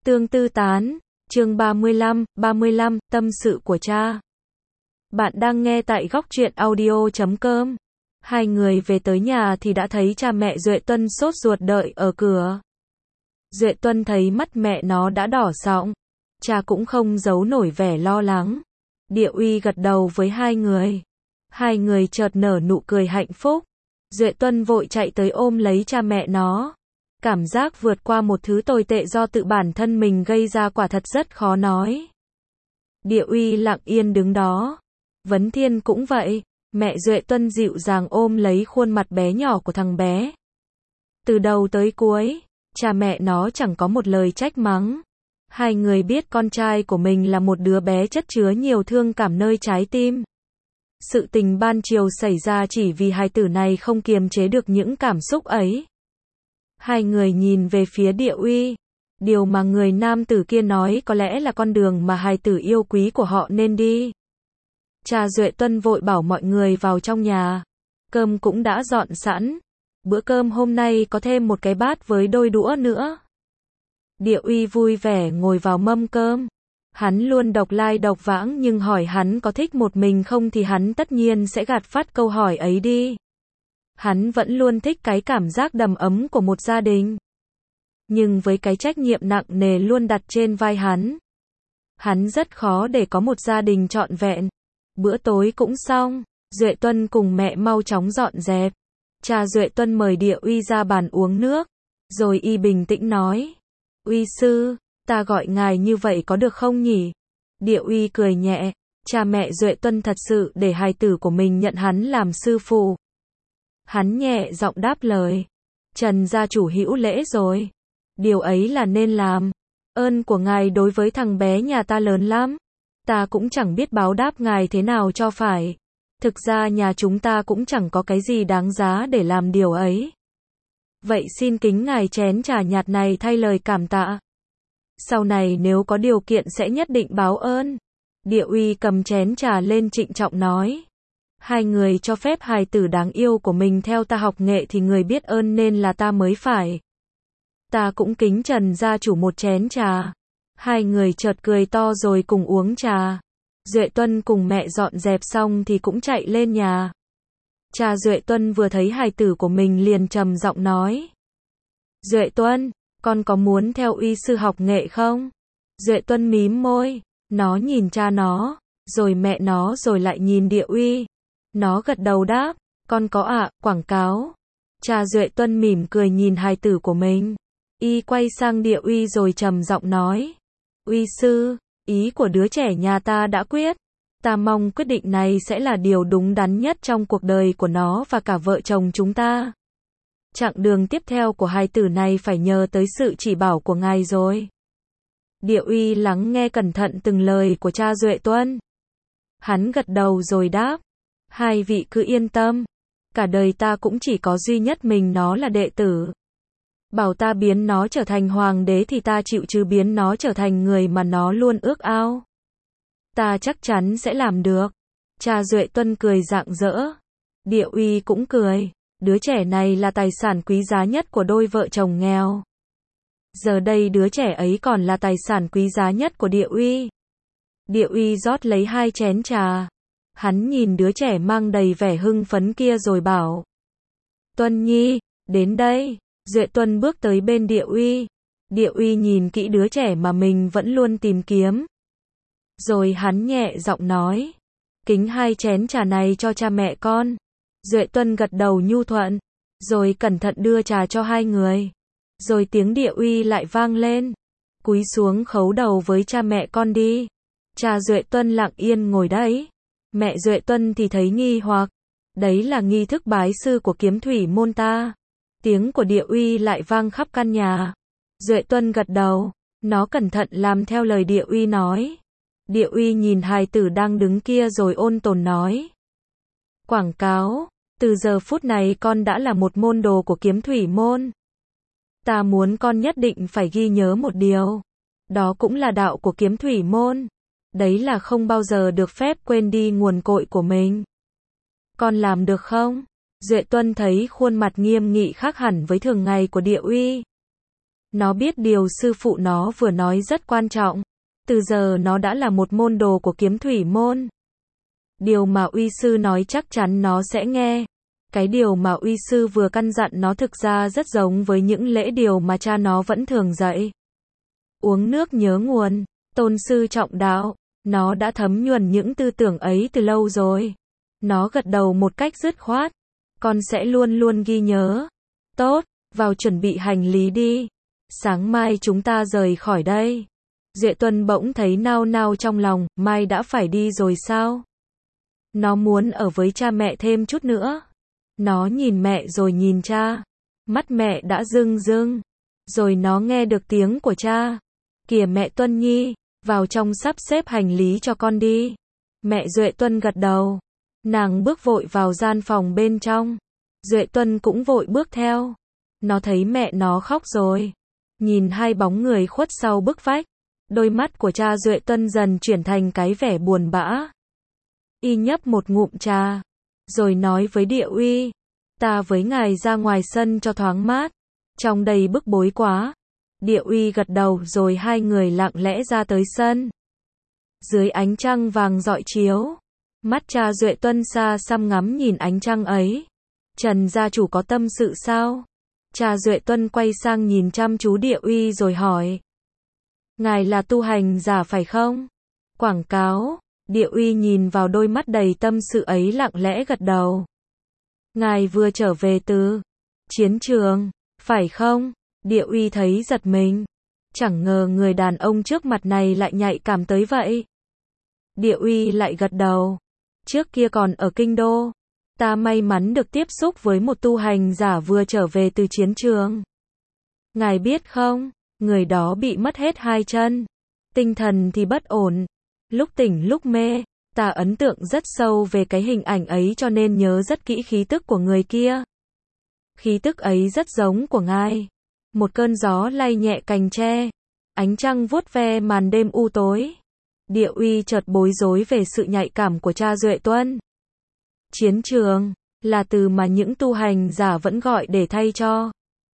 Tương tư tán, chương 35, tâm sự của cha. Bạn đang nghe tại góc truyện audio.com. Hai người về tới nhà thì đã thấy cha mẹ Duệ Tuân sốt ruột đợi ở cửa. Duệ Tuân thấy mắt mẹ nó đã đỏ sọng. Cha cũng không giấu nổi vẻ lo lắng. Địa Uy gật đầu với hai người. Hai người chợt nở nụ cười hạnh phúc. Duệ Tuân vội chạy tới ôm lấy cha mẹ nó. Cảm giác vượt qua một thứ tồi tệ do tự bản thân mình gây ra quả thật rất khó nói. Địa Uy lặng yên đứng đó. Vấn Thiên cũng vậy. Mẹ Duệ Tuân dịu dàng ôm lấy khuôn mặt bé nhỏ của thằng bé. Từ đầu tới cuối, cha mẹ nó chẳng có một lời trách mắng. Hai người biết con trai của mình là một đứa bé chất chứa nhiều thương cảm nơi trái tim. Sự tình ban chiều xảy ra chỉ vì hài tử này không kiềm chế được những cảm xúc ấy. Hai người nhìn về phía Địa Uy. Điều mà người nam tử kia nói có lẽ là con đường mà hài tử yêu quý của họ nên đi. Cha Duệ Tuân vội bảo mọi người vào trong nhà. Cơm cũng đã dọn sẵn. Bữa cơm hôm nay có thêm một cái bát với đôi đũa nữa. Địa Uy vui vẻ ngồi vào mâm cơm. Hắn luôn độc lai độc vãng nhưng hỏi hắn có thích một mình không thì hắn tất nhiên sẽ gạt phắt câu hỏi ấy đi. Hắn vẫn luôn thích cái cảm giác đầm ấm của một gia đình. Nhưng với cái trách nhiệm nặng nề luôn đặt trên vai hắn rất khó để có một gia đình trọn vẹn. Bữa tối cũng xong, Duệ Tuân cùng mẹ mau chóng dọn dẹp. Cha Duệ Tuân mời Địa Uy ra bàn uống nước, rồi y bình tĩnh nói: "Uy sư, ta gọi ngài như vậy có được không nhỉ?" Địa Uy cười nhẹ, cha mẹ Duệ Tuân thật sự để hài tử của mình nhận hắn làm sư phụ. Hắn nhẹ giọng đáp lời: "Trần gia chủ hữu lễ rồi. Điều ấy là nên làm. Ơn của ngài đối với thằng bé nhà ta lớn lắm. Ta cũng chẳng biết báo đáp ngài thế nào cho phải. Thực ra nhà chúng ta cũng chẳng có cái gì đáng giá để làm điều ấy. Vậy xin kính ngài chén trà nhạt này thay lời cảm tạ. Sau này nếu có điều kiện sẽ nhất định báo ơn." Địa Uy cầm chén trà lên trịnh trọng nói: "Hai người cho phép hài tử đáng yêu của mình theo ta học nghệ thì người biết ơn nên là ta mới phải. Ta cũng kính Trần gia chủ một chén trà." Hai người chợt cười to rồi cùng uống trà. Duệ Tuân cùng mẹ dọn dẹp xong thì cũng chạy lên nhà. Cha Duệ Tuân vừa thấy hài tử của mình liền trầm giọng nói: "Duệ Tuân, con có muốn theo Uy sư học nghệ không?" Duệ Tuân mím môi, nó nhìn cha nó, rồi mẹ nó rồi lại nhìn Địa Uy. Nó gật đầu đáp: "Con có ạ." Quảng cáo. Cha Duệ Tuân mỉm cười nhìn hài tử của mình. Y quay sang Địa Uy rồi trầm giọng nói: "Uy sư, ý của đứa trẻ nhà ta đã quyết. Ta mong quyết định này sẽ là điều đúng đắn nhất trong cuộc đời của nó và cả vợ chồng chúng ta. Chặng đường tiếp theo của hài tử này phải nhờ tới sự chỉ bảo của ngài rồi." Địa Uy lắng nghe cẩn thận từng lời của cha Duệ Tuân. Hắn gật đầu rồi đáp: "Hai vị cứ yên tâm. Cả đời ta cũng chỉ có duy nhất mình nó là đệ tử. Bảo ta biến nó trở thành hoàng đế thì ta chịu, chứ biến nó trở thành người mà nó luôn ước ao, ta chắc chắn sẽ làm được." Cha Duệ Tuân cười rạng rỡ. Địa Uy cũng cười. Đứa trẻ này là tài sản quý giá nhất của đôi vợ chồng nghèo. Giờ đây đứa trẻ ấy còn là tài sản quý giá nhất của Địa Uy. Địa Uy rót lấy 2 chén trà. Hắn nhìn đứa trẻ mang đầy vẻ hưng phấn kia rồi bảo: "Tuân Nhi, đến đây." Duệ Tuân bước tới bên Địa Uy. Địa Uy nhìn kỹ đứa trẻ mà mình vẫn luôn tìm kiếm. Rồi hắn nhẹ giọng nói: "Kính 2 chén trà này cho cha mẹ con." Duệ Tuân gật đầu nhu thuận, rồi cẩn thận đưa trà cho hai người. Rồi tiếng Địa Uy lại vang lên: "Cúi xuống khấu đầu với cha mẹ con đi." Cha Duệ Tuân lặng yên ngồi đấy. Mẹ Duệ Tuân thì thấy nghi hoặc. Đấy là nghi thức bái sư của kiếm thủy môn ta. Tiếng của Địa Uy lại vang khắp căn nhà. Duệ Tuân gật đầu. Nó cẩn thận làm theo lời Địa Uy nói. Địa Uy nhìn hài tử đang đứng kia rồi ôn tồn nói: "Quảng cáo, từ giờ phút này con đã là một môn đồ của kiếm thủy môn. Ta muốn con nhất định phải ghi nhớ một điều. Đó cũng là đạo của kiếm thủy môn. Đấy là không bao giờ được phép quên đi nguồn cội của mình. Con làm được không?" Duệ Tuân thấy khuôn mặt nghiêm nghị khác hẳn với thường ngày của Địa Uy. Nó biết điều sư phụ nó vừa nói rất quan trọng. Từ giờ nó đã là một môn đồ của kiếm thủy môn. Điều mà uy sư nói chắc chắn nó sẽ nghe. Cái điều mà uy sư vừa căn dặn nó thực ra rất giống với những lễ điều mà cha nó vẫn thường dạy. Uống nước nhớ nguồn, tôn sư trọng đạo. Nó đã thấm nhuần những tư tưởng ấy từ lâu rồi. Nó gật đầu một cách dứt khoát. Con sẽ luôn luôn ghi nhớ. Tốt, vào chuẩn bị hành lý đi. Sáng mai chúng ta rời khỏi đây. Duệ Tuân bỗng thấy nao nao trong lòng, mai đã phải đi rồi sao? Nó muốn ở với cha mẹ thêm chút nữa. Nó nhìn mẹ rồi nhìn cha. Mắt mẹ đã rưng rưng. Rồi nó nghe được tiếng của cha. Kìa mẹ Tuân Nhi, vào trong sắp xếp hành lý cho con đi. Mẹ Duệ Tuân gật đầu. Nàng bước vội vào gian phòng bên trong. Duệ Tuân cũng vội bước theo. Nó thấy mẹ nó khóc rồi. Nhìn hai bóng người khuất sau bức vách. Đôi mắt của cha Duệ Tuân dần chuyển thành cái vẻ buồn bã. Y nhấp một ngụm trà. Rồi nói với Địa Uy. Ta với ngài ra ngoài sân cho thoáng mát. Trong đây bức bối quá. Địa Uy gật đầu rồi hai người lặng lẽ ra tới sân. Dưới ánh trăng vàng rọi chiếu. Mắt cha Duệ Tuân xa xăm ngắm nhìn ánh trăng ấy. Trần gia chủ có tâm sự sao? Cha Duệ Tuân quay sang nhìn chăm chú Địa Uy rồi hỏi. Ngài là tu hành giả phải không? Quảng cáo. Địa Uy nhìn vào đôi mắt đầy tâm sự ấy lặng lẽ gật đầu. Ngài vừa trở về từ chiến trường, phải không? Địa Uy thấy giật mình. Chẳng ngờ người đàn ông trước mặt này lại nhạy cảm tới vậy. Địa Uy lại gật đầu. Trước kia còn ở kinh đô, ta may mắn được tiếp xúc với một tu hành giả vừa trở về từ chiến trường. Ngài biết không, người đó bị mất hết hai chân. Tinh thần thì bất ổn. Lúc tỉnh lúc mê, ta ấn tượng rất sâu về cái hình ảnh ấy cho nên nhớ rất kỹ khí tức của người kia. Khí tức ấy rất giống của ngài. Một cơn gió lay nhẹ cành tre. Ánh trăng vuốt ve màn đêm u tối. Địa Uy chợt bối rối về sự nhạy cảm của cha Duệ Tuân. Chiến trường là từ mà những tu hành giả vẫn gọi để thay cho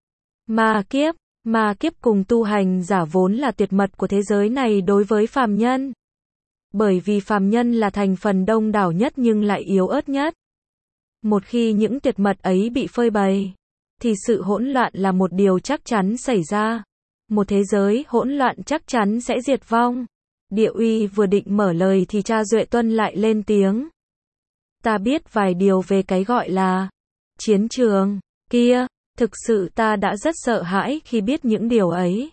ma kiếp cùng tu hành giả vốn là tuyệt mật của thế giới này đối với phàm nhân. Bởi vì phàm nhân là thành phần đông đảo nhất nhưng lại yếu ớt nhất. Một khi những tuyệt mật ấy bị phơi bày, thì sự hỗn loạn là một điều chắc chắn xảy ra. Một thế giới hỗn loạn chắc chắn sẽ diệt vong. Địa Uy vừa định mở lời thì cha Duệ Tuân lại lên tiếng. Ta biết vài điều về cái gọi là chiến trường kia, thực sự ta đã rất sợ hãi khi biết những điều ấy.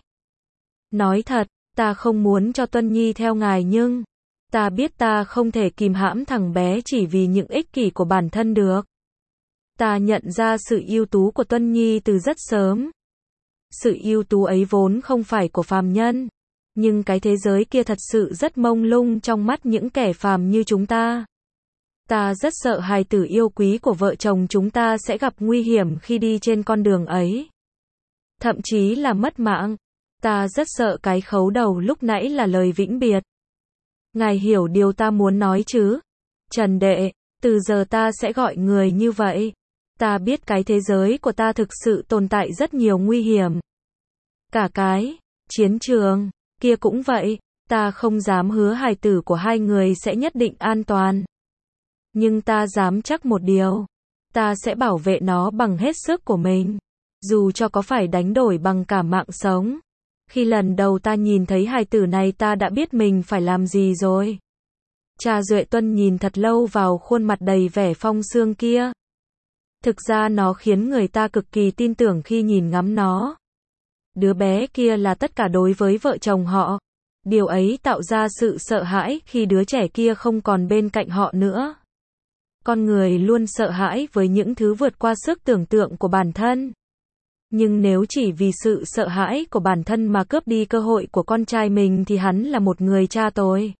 Nói thật, ta không muốn cho Tuân Nhi theo ngài nhưng ta biết ta không thể kìm hãm thằng bé chỉ vì những ích kỷ của bản thân được. Ta nhận ra sự ưu tú của Tuân Nhi từ rất sớm. Sự ưu tú ấy vốn không phải của phàm nhân. Nhưng cái thế giới kia thật sự rất mông lung trong mắt những kẻ phàm như chúng ta. Ta rất sợ hài tử yêu quý của vợ chồng chúng ta sẽ gặp nguy hiểm khi đi trên con đường ấy. Thậm chí là mất mạng. Ta rất sợ cái khấu đầu lúc nãy là lời vĩnh biệt. Ngài hiểu điều ta muốn nói chứ? Trần đệ, từ giờ ta sẽ gọi người như vậy. Ta biết cái thế giới của ta thực sự tồn tại rất nhiều nguy hiểm. Cả cái chiến trường kia cũng vậy, ta không dám hứa hài tử của hai người sẽ nhất định an toàn. Nhưng ta dám chắc một điều, ta sẽ bảo vệ nó bằng hết sức của mình, dù cho có phải đánh đổi bằng cả mạng sống. Khi lần đầu ta nhìn thấy hài tử này ta đã biết mình phải làm gì rồi. Cha Duệ Tuân nhìn thật lâu vào khuôn mặt đầy vẻ phong sương kia. Thực ra nó khiến người ta cực kỳ tin tưởng khi nhìn ngắm nó. Đứa bé kia là tất cả đối với vợ chồng họ. Điều ấy tạo ra sự sợ hãi khi đứa trẻ kia không còn bên cạnh họ nữa. Con người luôn sợ hãi với những thứ vượt qua sức tưởng tượng của bản thân. Nhưng nếu chỉ vì sự sợ hãi của bản thân mà cướp đi cơ hội của con trai mình thì hắn là một người cha tồi.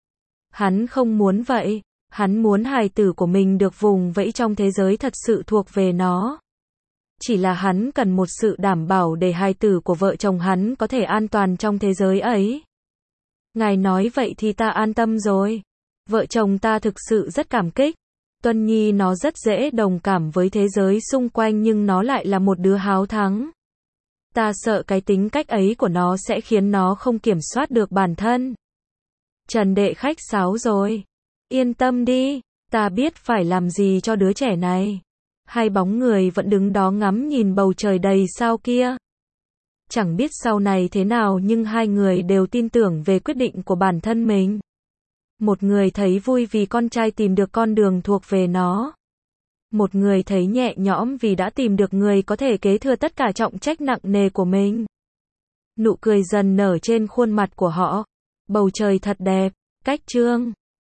Hắn không muốn vậy. Hắn muốn hài tử của mình được vùng vẫy trong thế giới thật sự thuộc về nó. Chỉ là hắn cần một sự đảm bảo để hài tử của vợ chồng hắn có thể an toàn trong thế giới ấy. Ngài nói vậy thì ta an tâm rồi. Vợ chồng ta thực sự rất cảm kích. Tuân Nhi nó rất dễ đồng cảm với thế giới xung quanh nhưng nó lại là một đứa háo thắng. Ta sợ cái tính cách ấy của nó sẽ khiến nó không kiểm soát được bản thân. Trần Đệ khách sáo rồi. Yên tâm đi, ta biết phải làm gì cho đứa trẻ này. Hai bóng người vẫn đứng đó ngắm nhìn bầu trời đầy sao kia. Chẳng biết sau này thế nào nhưng hai người đều tin tưởng về quyết định của bản thân mình. Một người thấy vui vì con trai tìm được con đường thuộc về nó. Một người thấy nhẹ nhõm vì đã tìm được người có thể kế thừa tất cả trọng trách nặng nề của mình. Nụ cười dần nở trên khuôn mặt của họ. Bầu trời thật đẹp. Cách chương